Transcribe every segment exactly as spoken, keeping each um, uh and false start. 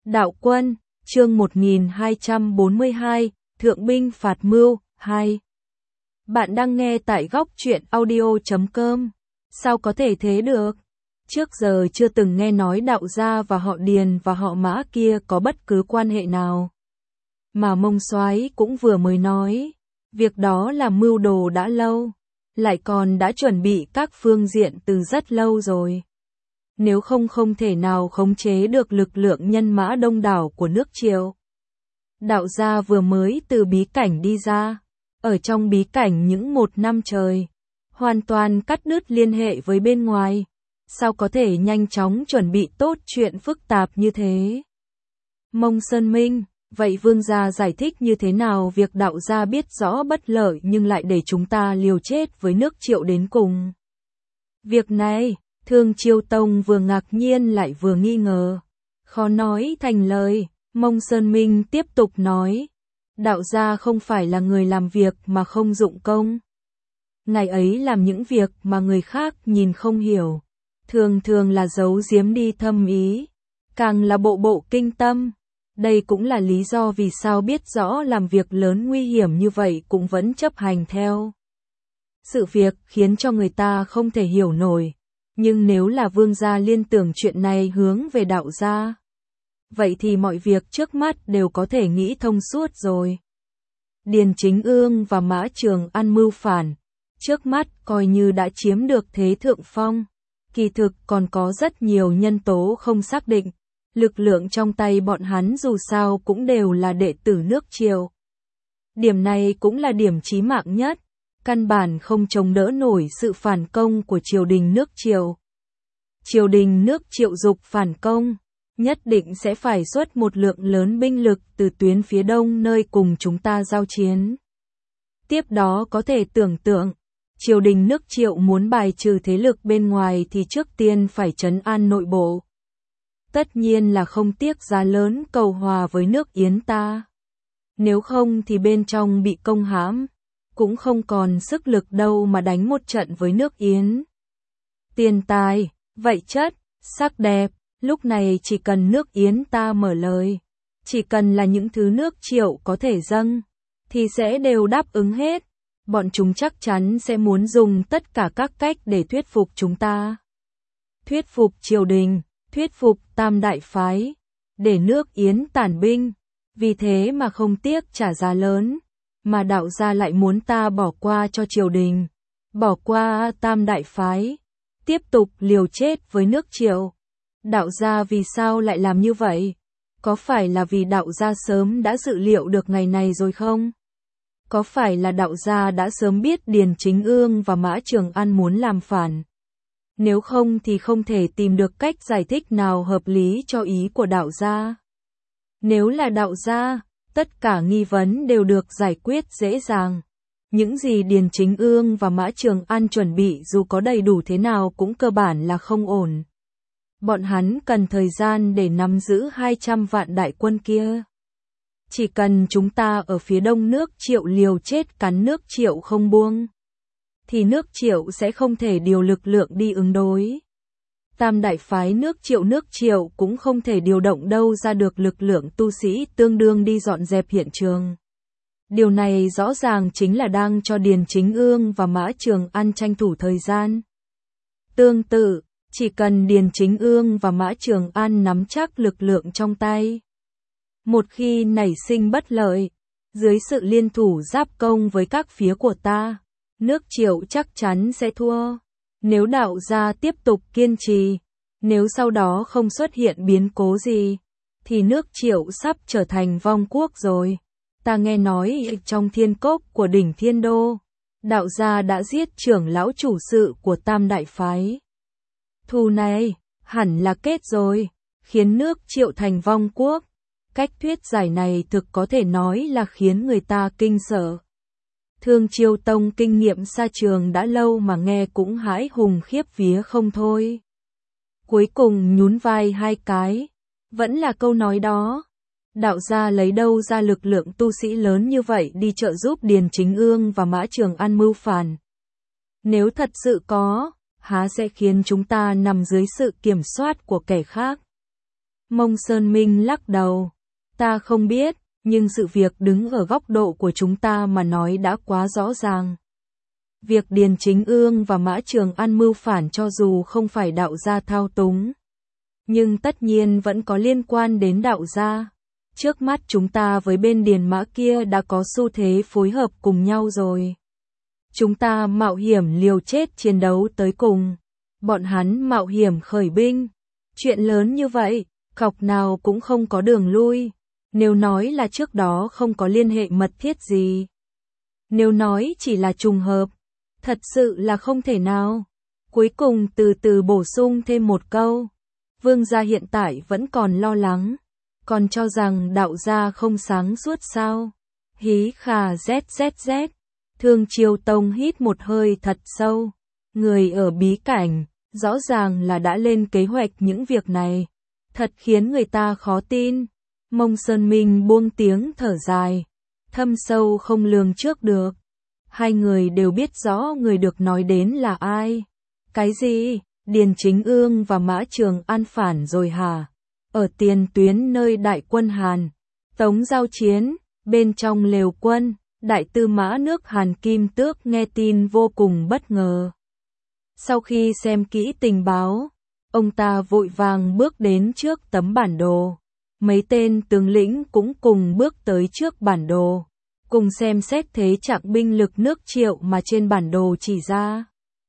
Đạo Quân, chương một nghìn hai trăm bốn mươi hai, Thượng binh phạt mưu, hai. Bạn đang nghe tại góc truyện audio chấm com. Sao có thể thế được? Trước giờ chưa từng nghe nói đạo gia và họ Điền và họ Mã kia có bất cứ quan hệ nào. Mà Mông Soái cũng vừa mới nói, việc đó là mưu đồ đã lâu, lại còn đã chuẩn bị các phương diện từ rất lâu rồi. Nếu không không thể nào khống chế được lực lượng nhân mã đông đảo của nước Triệu. Đạo gia vừa mới từ bí cảnh đi ra, ở trong bí cảnh những một năm trời, hoàn toàn cắt đứt liên hệ với bên ngoài, sao có thể nhanh chóng chuẩn bị tốt chuyện phức tạp như thế? Mông Sơn Minh, vậy vương gia giải thích như thế nào việc đạo gia biết rõ bất lợi nhưng lại để chúng ta liều chết với nước Triệu đến cùng? Việc này, Thương Chiêu Tông vừa ngạc nhiên lại vừa nghi ngờ, khó nói thành lời. Mông Sơn Minh tiếp tục nói, đạo gia không phải là người làm việc mà không dụng công. Ngài ấy làm những việc mà người khác nhìn không hiểu, thường thường là giấu giếm đi thâm ý, càng là bộ bộ kinh tâm. Đây cũng là lý do vì sao biết rõ làm việc lớn nguy hiểm như vậy cũng vẫn chấp hành theo. Sự việc khiến cho người ta không thể hiểu nổi, nhưng nếu là vương gia liên tưởng chuyện này hướng về đạo gia, vậy thì mọi việc trước mắt đều có thể nghĩ thông suốt rồi. Điền Chính Ương và Mã Trường An mưu phản, trước mắt coi như đã chiếm được thế thượng phong, kỳ thực còn có rất nhiều nhân tố không xác định. Lực lượng trong tay bọn hắn dù sao cũng đều là đệ tử nước Triệu. Điểm này cũng là điểm chí mạng nhất, căn bản không chống đỡ nổi sự phản công của triều đình nước Triệu. Triều đình nước Triệu dục phản công, nhất định sẽ phải xuất một lượng lớn binh lực từ tuyến phía đông nơi cùng chúng ta giao chiến. Tiếp đó có thể tưởng tượng, triều đình nước Triệu muốn bài trừ thế lực bên ngoài thì trước tiên phải trấn an nội bộ. Tất nhiên là không tiếc giá lớn cầu hòa với nước Yến ta. Nếu không thì bên trong bị công hãm, cũng không còn sức lực đâu mà đánh một trận với nước Yến. Tiền tài, vậy chất, sắc đẹp, lúc này chỉ cần nước Yến ta mở lời, chỉ cần là những thứ nước Triệu có thể dâng, thì sẽ đều đáp ứng hết. Bọn chúng chắc chắn sẽ muốn dùng tất cả các cách để thuyết phục chúng ta. Thuyết phục triều đình, thuyết phục tam đại phái, để nước Yến tản binh, vì thế mà không tiếc trả giá lớn, mà đạo gia lại muốn ta bỏ qua cho triều đình, bỏ qua tam đại phái, tiếp tục liều chết với nước Triệu. Đạo gia vì sao lại làm như vậy? Có phải là vì đạo gia sớm đã dự liệu được ngày này rồi không? Có phải là đạo gia đã sớm biết Điền Chính Ương và Mã Trường An muốn làm phản? Nếu không thì không thể tìm được cách giải thích nào hợp lý cho ý của đạo gia. Nếu là đạo gia, tất cả nghi vấn đều được giải quyết dễ dàng. Những gì Điền Chính Ương và Mã Trường An chuẩn bị dù có đầy đủ thế nào cũng cơ bản là không ổn. Bọn hắn cần thời gian để nắm giữ hai trăm vạn đại quân kia. Chỉ cần chúng ta ở phía đông nước Triệu liều chết cắn nước Triệu không buông, thì nước Triệu sẽ không thể điều lực lượng đi ứng đối. Tam đại phái nước Triệu nước Triệu cũng không thể điều động đâu ra được lực lượng tu sĩ tương đương đi dọn dẹp hiện trường. Điều này rõ ràng chính là đang cho Điền Chính Ương và Mã Trường An tranh thủ thời gian. Tương tự, chỉ cần Điền Chính Ương và Mã Trường An nắm chắc lực lượng trong tay, một khi nảy sinh bất lợi, dưới sự liên thủ giáp công với các phía của ta, nước Triệu chắc chắn sẽ thua. Nếu đạo gia tiếp tục kiên trì, nếu sau đó không xuất hiện biến cố gì, thì nước Triệu sắp trở thành vong quốc rồi. Ta nghe nói trong thiên cốc của đỉnh Thiên Đô, đạo gia đã giết trưởng lão chủ sự của tam đại phái. Thù này, hẳn là kết rồi, khiến nước Triệu thành vong quốc. Cách thuyết giải này thực có thể nói là khiến người ta kinh sợ. Thương Chiêu Tông kinh nghiệm xa trường đã lâu mà nghe cũng hãi hùng khiếp vía không thôi. Cuối cùng nhún vai hai cái, vẫn là câu nói đó. Đạo gia lấy đâu ra lực lượng tu sĩ lớn như vậy đi trợ giúp Điền Chính Ương và Mã Trường An mưu phản? Nếu thật sự có, há sẽ khiến chúng ta nằm dưới sự kiểm soát của kẻ khác? Mông Sơn Minh lắc đầu. Ta không biết, nhưng sự việc đứng ở góc độ của chúng ta mà nói đã quá rõ ràng. Việc Điền Chính Ương và Mã Trường An mưu phản cho dù không phải đạo gia thao túng, nhưng tất nhiên vẫn có liên quan đến đạo gia. Trước mắt chúng ta với bên Điền Mã kia đã có xu thế phối hợp cùng nhau rồi. Chúng ta mạo hiểm liều chết chiến đấu tới cùng. Bọn hắn mạo hiểm khởi binh. Chuyện lớn như vậy, cọc nào cũng không có đường lui. Nếu nói là trước đó không có liên hệ mật thiết gì. Nếu nói chỉ là trùng hợp, thật sự là không thể nào. Cuối cùng từ từ bổ sung thêm một câu. Vương gia hiện tại vẫn còn lo lắng. Còn cho rằng đạo gia không sáng suốt sao. Hí khà zzz. Thương Chiêu Tông hít một hơi thật sâu. Người ở bí cảnh, rõ ràng là đã lên kế hoạch những việc này. Thật khiến người ta khó tin. Mông Sơn Minh buông tiếng thở dài. Thâm sâu không lường trước được. Hai người đều biết rõ người được nói đến là ai. Cái gì? Điền Chính Ương và Mã Trường An phản rồi hả? Ở tiền tuyến nơi đại quân Hàn, Tống giao chiến, bên trong lều quân, đại tư mã nước Hàn Kim Tước nghe tin vô cùng bất ngờ. Sau khi xem kỹ tình báo, ông ta vội vàng bước đến trước tấm bản đồ. Mấy tên tướng lĩnh cũng cùng bước tới trước bản đồ, cùng xem xét thế trạng binh lực nước Triệu mà trên bản đồ chỉ ra.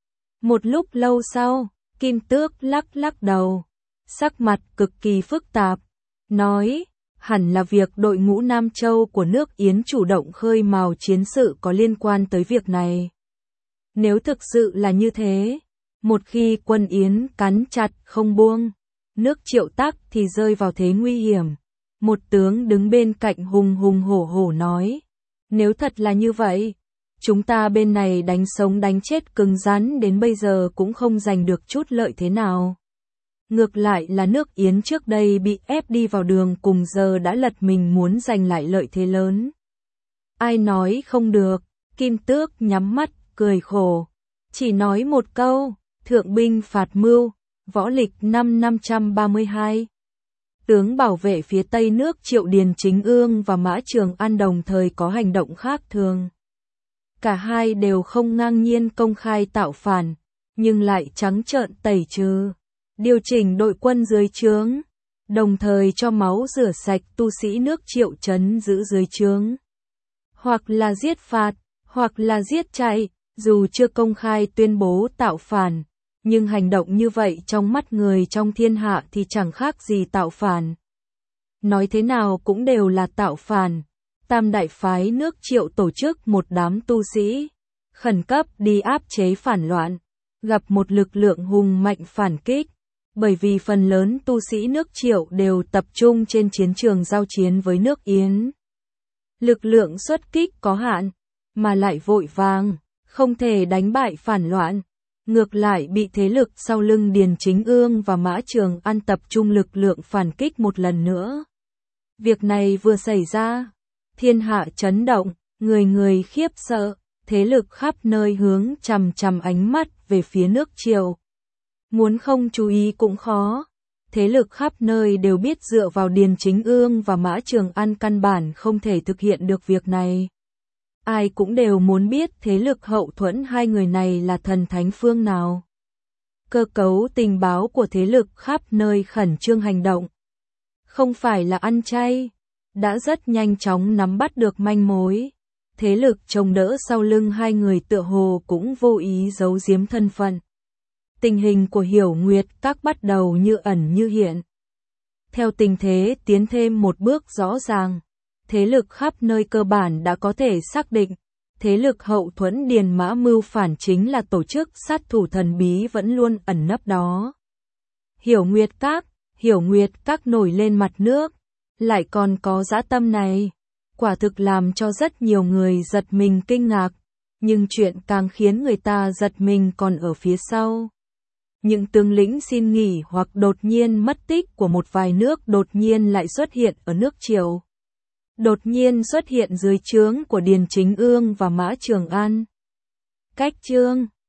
Một lúc lâu sau, Kim Tước lắc lắc đầu, sắc mặt cực kỳ phức tạp, nói, hẳn là việc đội ngũ Nam Châu của nước Yến chủ động khơi mào chiến sự có liên quan tới việc này. Nếu thực sự là như thế, một khi quân Yến cắn chặt không buông, nước Triệu Tắc thì rơi vào thế nguy hiểm. Một tướng đứng bên cạnh hùng hùng hổ hổ nói, nếu thật là như vậy, chúng ta bên này đánh sống đánh chết cứng rắn đến bây giờ cũng không giành được chút lợi thế nào. Ngược lại là nước Yến trước đây bị ép đi vào đường cùng giờ đã lật mình muốn giành lại lợi thế lớn. Ai nói không được, Kim Tước nhắm mắt, cười khổ. Chỉ nói một câu, thượng binh phạt mưu, võ lịch năm năm trăm ba mươi hai. Tướng bảo vệ phía tây nước Triệu Điền Chính Ương và Mã Trường An đồng thời có hành động khác thường. Cả hai đều không ngang nhiên công khai tạo phản, nhưng lại trắng trợn tẩy trừ, điều chỉnh đội quân dưới trướng, đồng thời cho máu rửa sạch tu sĩ nước Triệu trấn giữ dưới trướng. Hoặc là giết phạt, hoặc là giết chạy, dù chưa công khai tuyên bố tạo phản, nhưng hành động như vậy trong mắt người trong thiên hạ thì chẳng khác gì tạo phản. Nói thế nào cũng đều là tạo phản. Tam đại phái nước Triệu tổ chức một đám tu sĩ, khẩn cấp đi áp chế phản loạn, gặp một lực lượng hùng mạnh phản kích, bởi vì phần lớn tu sĩ nước Triệu đều tập trung trên chiến trường giao chiến với nước Yến. Lực lượng xuất kích có hạn, mà lại vội vàng, không thể đánh bại phản loạn, ngược lại bị thế lực sau lưng Điền Chính Ương và Mã Trường An tập trung lực lượng phản kích một lần nữa. Việc này vừa xảy ra, thiên hạ chấn động, người người khiếp sợ, thế lực khắp nơi hướng chằm chằm ánh mắt về phía nước Triệu. Muốn không chú ý cũng khó, thế lực khắp nơi đều biết dựa vào Điền Chính Ương và Mã Trường An căn bản không thể thực hiện được việc này. Ai cũng đều muốn biết thế lực hậu thuẫn hai người này là thần thánh phương nào. Cơ cấu tình báo của thế lực khắp nơi khẩn trương hành động. Không phải là ăn chay, đã rất nhanh chóng nắm bắt được manh mối. Thế lực chống đỡ sau lưng hai người tựa hồ cũng vô ý giấu giếm thân phận. Tình hình của Hiểu Nguyệt Các bắt đầu như ẩn như hiện. Theo tình thế tiến thêm một bước rõ ràng, thế lực khắp nơi cơ bản đã có thể xác định, thế lực hậu thuẫn Điền Mã mưu phản chính là tổ chức sát thủ thần bí vẫn luôn ẩn nấp đó. Hiểu Nguyệt Các, Hiểu Nguyệt Các nổi lên mặt nước, lại còn có dã tâm này, quả thực làm cho rất nhiều người giật mình kinh ngạc, nhưng chuyện càng khiến người ta giật mình còn ở phía sau. Những tướng lĩnh xin nghỉ hoặc đột nhiên mất tích của một vài nước đột nhiên lại xuất hiện ở nước Triệu. Đột nhiên xuất hiện dưới trướng của Điền Chính Ương và Mã Trường An. Cách chương